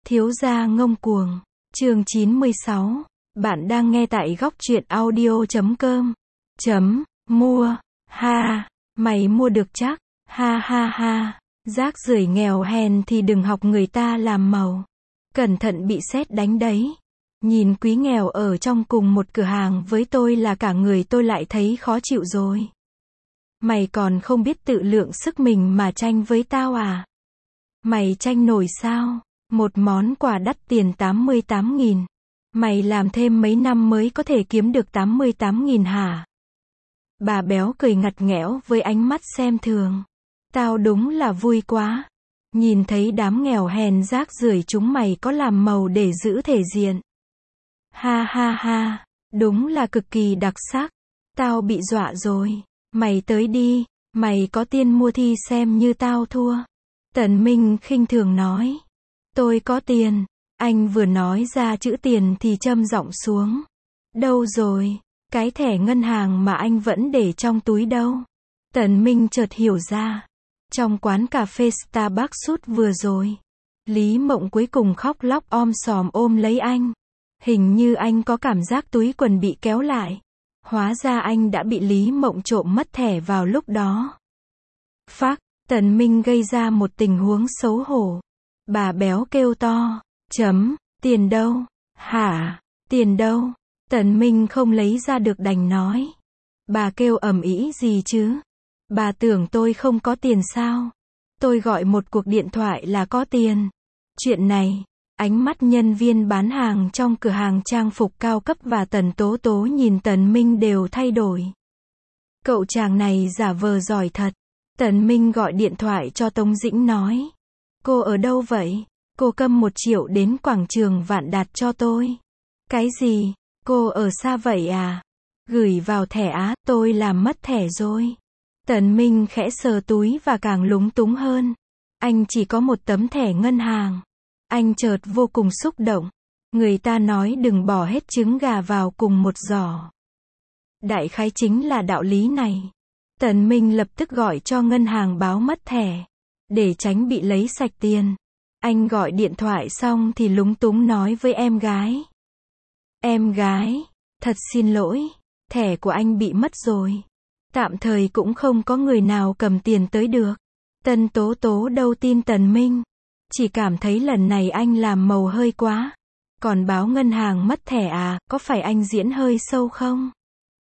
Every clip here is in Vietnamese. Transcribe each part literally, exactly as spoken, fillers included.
Thiếu gia ngông cuồng. Chương chín mươi sáu. Bạn đang nghe tại góc truyện audio chấm com. Chấm, mua. Ha, mày mua được chắc. Ha ha ha. Rác rưởi nghèo hèn thì đừng học người ta làm màu. Cẩn thận bị sét đánh đấy. Nhìn quý nghèo ở trong cùng một cửa hàng với tôi là cả người tôi lại thấy khó chịu rồi. Mày còn không biết tự lượng sức mình mà tranh với tao à? Mày tranh nổi sao? Một món quà đắt tiền tám mươi tám nghìn. Mày làm thêm mấy năm mới có thể kiếm được tám mươi tám nghìn hả? Bà béo cười ngặt nghẽo với ánh mắt xem thường. Tao đúng là vui quá. Nhìn thấy đám nghèo hèn rác rưởi chúng mày có làm màu để giữ thể diện. Ha ha ha, đúng là cực kỳ đặc sắc. Tao bị dọa rồi. Mày tới đi, mày có tiền mua thì xem như tao thua. Tần Minh khinh thường nói. Tôi có tiền. Anh vừa nói ra chữ tiền thì châm giọng xuống. Đâu rồi? Cái thẻ ngân hàng mà anh vẫn để trong túi đâu? Tần Minh chợt hiểu ra. Trong quán cà phê Starbucks suốt vừa rồi. Lý Mộng cuối cùng khóc lóc om sòm ôm lấy anh. Hình như anh có cảm giác túi quần bị kéo lại. Hóa ra anh đã bị Lý Mộng trộm mất thẻ vào lúc đó. Phác, Tần Minh gây ra một tình huống xấu hổ. Bà béo kêu to. Chấm, tiền đâu? Hả? Tiền đâu? Tần Minh không lấy ra được đành nói. Bà kêu ầm ĩ gì chứ? Bà tưởng tôi không có tiền sao? Tôi gọi một cuộc điện thoại là có tiền. Chuyện này, ánh mắt nhân viên bán hàng trong cửa hàng trang phục cao cấp và Tần Tố Tố nhìn Tần Minh đều thay đổi. Cậu chàng này giả vờ giỏi thật. Tần Minh gọi điện thoại cho Tống Dĩnh nói. Cô ở đâu vậy? Cô cầm một triệu đến quảng trường Vạn Đạt cho tôi. Cái gì? Cô ở xa vậy à? Gửi vào thẻ á, tôi làm mất thẻ rồi. Tần Minh khẽ sờ túi và càng lúng túng hơn. Anh chỉ có một tấm thẻ ngân hàng. Anh chợt vô cùng xúc động. Người ta nói đừng bỏ hết trứng gà vào cùng một giỏ. Đại khái chính là đạo lý này. Tần Minh lập tức gọi cho ngân hàng báo mất thẻ. Để tránh bị lấy sạch tiền. Anh gọi điện thoại xong thì lúng túng nói với em gái. Em gái, thật xin lỗi, thẻ của anh bị mất rồi. Tạm thời cũng không có người nào cầm tiền tới được. Tần Tố Tố đâu tin Tần Minh. Chỉ cảm thấy lần này anh làm màu hơi quá. Còn báo ngân hàng mất thẻ à, có phải anh diễn hơi sâu không?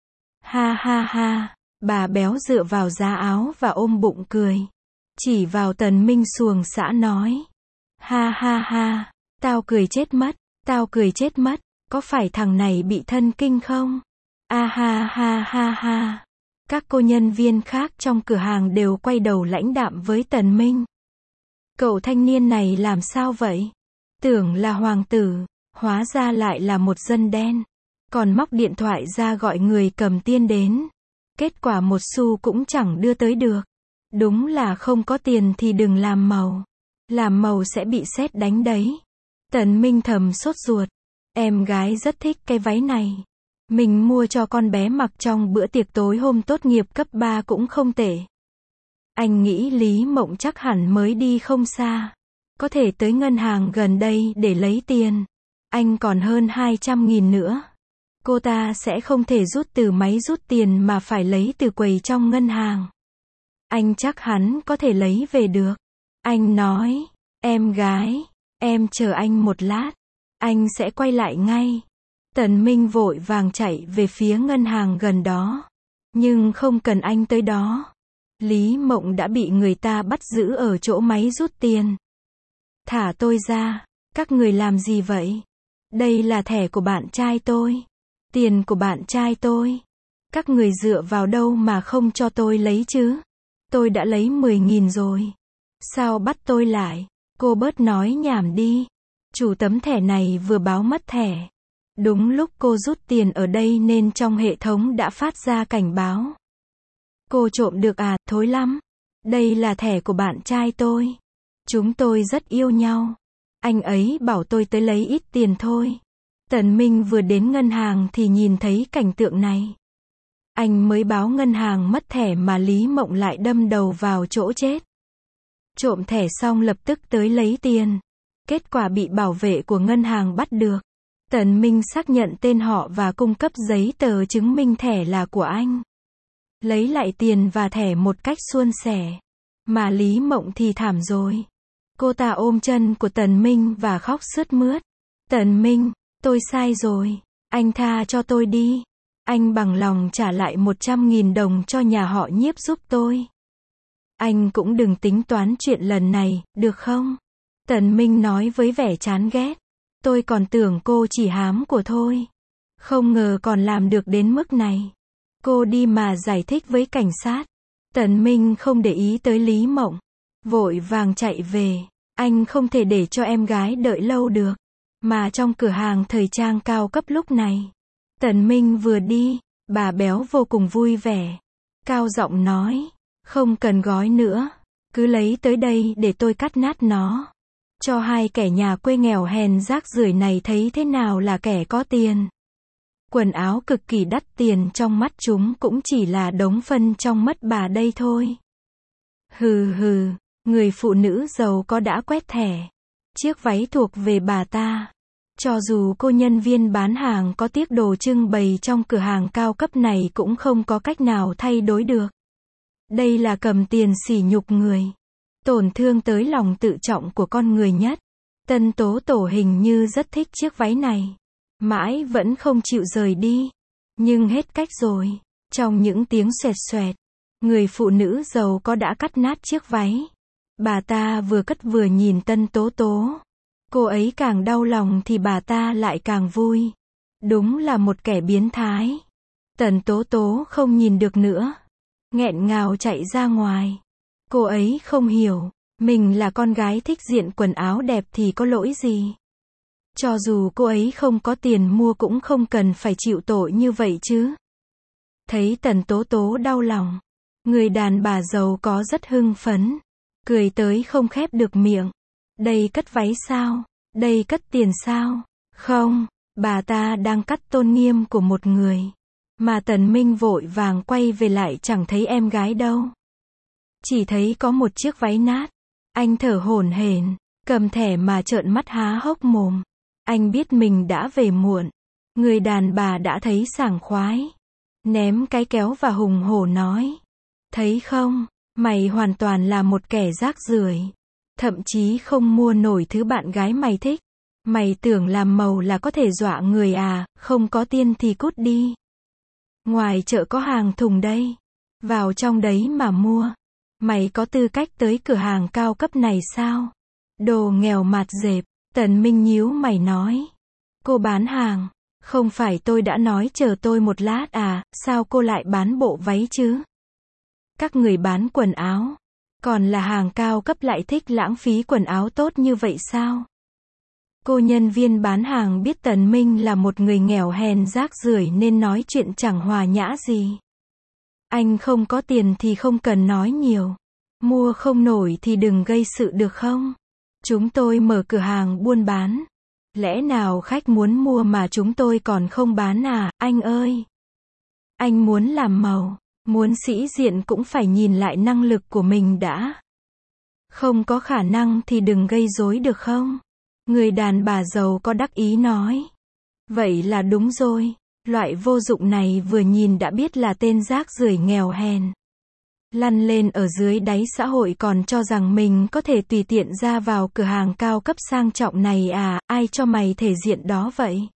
Ha ha ha, bà béo dựa vào giá áo và ôm bụng cười. Chỉ vào Tần Minh xuồng xã nói. Ha ha ha, tao cười chết mất, tao cười chết mất, có phải thằng này bị thân kinh không? A ha ha ha ha. Các cô nhân viên khác trong cửa hàng đều quay đầu lãnh đạm với Tần Minh. Cậu thanh niên này làm sao vậy? Tưởng là hoàng tử, hóa ra lại là một dân đen. Còn móc điện thoại ra gọi người cầm tiền đến. Kết quả một xu cũng chẳng đưa tới được. Đúng là không có tiền thì đừng làm màu. Làm màu sẽ bị sét đánh đấy. Tần Minh thầm sốt ruột. Em gái rất thích cái váy này. Mình mua cho con bé mặc trong bữa tiệc tối hôm tốt nghiệp cấp ba cũng không tệ. Anh nghĩ Lý Mộng chắc hẳn mới đi không xa. Có thể tới ngân hàng gần đây để lấy tiền. Anh còn hơn hai trăm nghìn nữa. Cô ta sẽ không thể rút từ máy rút tiền mà phải lấy từ quầy trong ngân hàng. Anh chắc hắn có thể lấy về được. Anh nói, em gái, em chờ anh một lát. Anh sẽ quay lại ngay. Tần Minh vội vàng chạy về phía ngân hàng gần đó. Nhưng không cần anh tới đó. Lý Mộng đã bị người ta bắt giữ ở chỗ máy rút tiền. Thả tôi ra. Các người làm gì vậy? Đây là thẻ của bạn trai tôi. Tiền của bạn trai tôi. Các người dựa vào đâu mà không cho tôi lấy chứ? Tôi đã lấy mười nghìn rồi. Sao bắt tôi lại? Cô bớt nói nhảm đi. Chủ tấm thẻ này vừa báo mất thẻ. Đúng lúc cô rút tiền ở đây nên trong hệ thống đã phát ra cảnh báo. Cô trộm được à, thối lắm. Đây là thẻ của bạn trai tôi. Chúng tôi rất yêu nhau. Anh ấy bảo tôi tới lấy ít tiền thôi. Tần Minh vừa đến ngân hàng thì nhìn thấy cảnh tượng này. Anh mới báo ngân hàng mất thẻ mà Lý Mộng lại đâm đầu vào chỗ chết. Trộm thẻ xong lập tức tới lấy tiền. Kết quả bị bảo vệ của ngân hàng bắt được. Tần Minh xác nhận tên họ và cung cấp giấy tờ chứng minh thẻ là của anh. Lấy lại tiền và thẻ một cách suôn sẻ. Mà Lý Mộng thì thảm rồi. Cô ta ôm chân của Tần Minh và khóc sướt mướt. Tần Minh, tôi sai rồi. Anh tha cho tôi đi. Anh bằng lòng trả lại một trăm nghìn đồng cho nhà họ Nhiếp giúp tôi. Anh cũng đừng tính toán chuyện lần này, được không? Tần Minh nói với vẻ chán ghét. Tôi còn tưởng cô chỉ hám của thôi. Không ngờ còn làm được đến mức này. Cô đi mà giải thích với cảnh sát. Tần Minh không để ý tới Lý Mộng. Vội vàng chạy về. Anh không thể để cho em gái đợi lâu được. Mà trong cửa hàng thời trang cao cấp lúc này. Tần Minh vừa đi, bà béo vô cùng vui vẻ. Cao giọng nói. Không cần gói nữa. Cứ lấy tới đây để tôi cắt nát nó. Cho hai kẻ nhà quê nghèo hèn rác rưởi này thấy thế nào là kẻ có tiền. Quần áo cực kỳ đắt tiền trong mắt chúng cũng chỉ là đống phân trong mắt bà đây thôi. Hừ hừ, người phụ nữ giàu có đã quét thẻ. Chiếc váy thuộc về bà ta. Cho dù cô nhân viên bán hàng có tiếc đồ trưng bày trong cửa hàng cao cấp này cũng không có cách nào thay đổi được. Đây là cầm tiền sỉ nhục người. Tổn thương tới lòng tự trọng của con người nhất. Tân Tố Tổ hình như rất thích chiếc váy này. Mãi vẫn không chịu rời đi. Nhưng hết cách rồi. Trong những tiếng xoẹt xoẹt, người phụ nữ giàu có đã cắt nát chiếc váy. Bà ta vừa cất vừa nhìn Tân Tố Tố. Cô ấy càng đau lòng thì bà ta lại càng vui. Đúng là một kẻ biến thái. Tần Tố Tố không nhìn được nữa. Nghẹn ngào chạy ra ngoài. Cô ấy không hiểu. Mình là con gái thích diện quần áo đẹp thì có lỗi gì. Cho dù cô ấy không có tiền mua cũng không cần phải chịu tội như vậy chứ. Thấy Tần Tố Tố đau lòng. Người đàn bà giàu có rất hưng phấn. Cười tới không khép được miệng. Đây cất váy sao? Đây cất tiền sao? Không, bà ta đang cắt tôn nghiêm của một người. Mà Tần Minh vội vàng quay về lại chẳng thấy em gái đâu. Chỉ thấy có một chiếc váy nát. Anh thở hổn hển, cầm thẻ mà trợn mắt há hốc mồm. Anh biết mình đã về muộn. Người đàn bà đã thấy sảng khoái. Ném cái kéo và hùng hổ nói. Thấy không, mày hoàn toàn là một kẻ rác rưởi. Thậm chí không mua nổi thứ bạn gái mày thích. Mày tưởng làm màu là có thể dọa người à, không có tiền thì cút đi. Ngoài chợ có hàng thùng đây. Vào trong đấy mà mua. Mày có tư cách tới cửa hàng cao cấp này sao? Đồ nghèo mạt dẹp. Tần Minh nhíu mày nói. Cô bán hàng. Không phải tôi đã nói chờ tôi một lát à, sao cô lại bán bộ váy chứ? Các người bán quần áo. Còn là hàng cao cấp lại thích lãng phí quần áo tốt như vậy sao? Cô nhân viên bán hàng biết Tần Minh là một người nghèo hèn rác rưởi nên nói chuyện chẳng hòa nhã gì. Anh không có tiền thì không cần nói nhiều. Mua không nổi thì đừng gây sự được không? Chúng tôi mở cửa hàng buôn bán. Lẽ nào khách muốn mua mà chúng tôi còn không bán à, anh ơi? Anh muốn làm màu, muốn sĩ diện cũng phải nhìn lại năng lực của mình đã. Không có khả năng thì đừng gây rối được không? Người đàn bà giàu có đắc ý nói. Vậy là đúng rồi. Loại vô dụng này vừa nhìn đã biết là tên rác rưởi nghèo hèn. Lăn lên ở dưới đáy xã hội còn cho rằng mình có thể tùy tiện ra vào cửa hàng cao cấp sang trọng này à, ai cho mày thể diện đó vậy?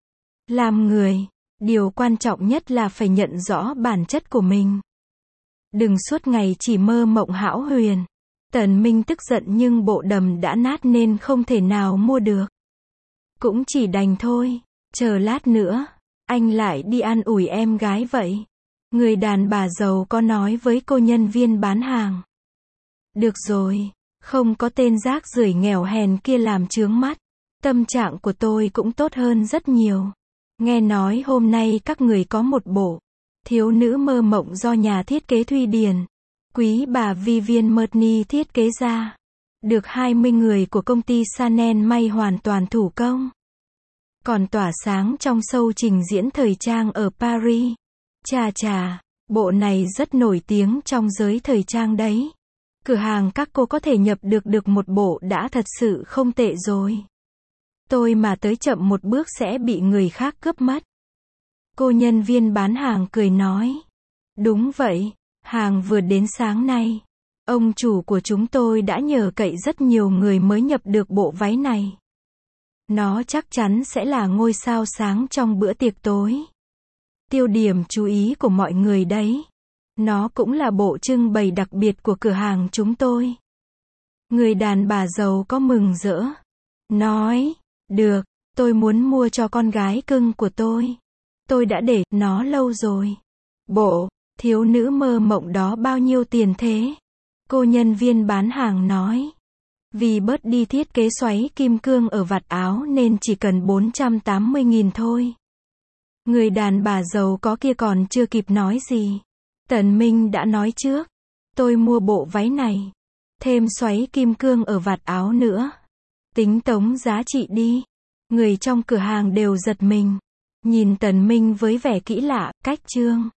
Làm người, điều quan trọng nhất là phải nhận rõ bản chất của mình. Đừng suốt ngày chỉ mơ mộng hão huyền. Tần Minh tức giận nhưng bộ đầm đã nát nên không thể nào mua được. Cũng chỉ đành thôi, chờ lát nữa, anh lại đi an ủi em gái vậy. Người đàn bà giàu có nói với cô nhân viên bán hàng. Được rồi, không có tên rác rưởi nghèo hèn kia làm chướng mắt. Tâm trạng của tôi cũng tốt hơn rất nhiều. Nghe nói hôm nay các người có một bộ thiếu nữ mơ mộng do nhà thiết kế Thụy Điển, quý bà Vivienne Mertny thiết kế ra. Được hai mươi người của công ty Chanel may hoàn toàn thủ công. Còn tỏa sáng trong show trình diễn thời trang ở Paris. Chà chà, bộ này rất nổi tiếng trong giới thời trang đấy. Cửa hàng các cô có thể nhập được được một bộ đã thật sự không tệ rồi. Tôi mà tới chậm một bước sẽ bị người khác cướp mất. Cô nhân viên bán hàng cười nói. Đúng vậy, hàng vừa đến sáng nay. Ông chủ của chúng tôi đã nhờ cậy rất nhiều người mới nhập được bộ váy này. Nó chắc chắn sẽ là ngôi sao sáng trong bữa tiệc tối. Tiêu điểm chú ý của mọi người đấy. Nó cũng là bộ trưng bày đặc biệt của cửa hàng chúng tôi. Người đàn bà giàu có mừng rỡ. Nói, được, tôi muốn mua cho con gái cưng của tôi. Tôi đã để nó lâu rồi. Bộ thiếu nữ mơ mộng đó bao nhiêu tiền thế? Cô nhân viên bán hàng nói. Vì bớt đi thiết kế xoáy kim cương ở vạt áo nên chỉ cần bốn trăm tám mươi nghìn thôi. Người đàn bà giàu có kia còn chưa kịp nói gì. Tần Minh đã nói trước. Tôi mua bộ váy này. Thêm xoáy kim cương ở vạt áo nữa. Tính tống giá trị đi. Người trong cửa hàng đều giật mình. Nhìn Tần Minh với vẻ kỹ lạ, cách trương.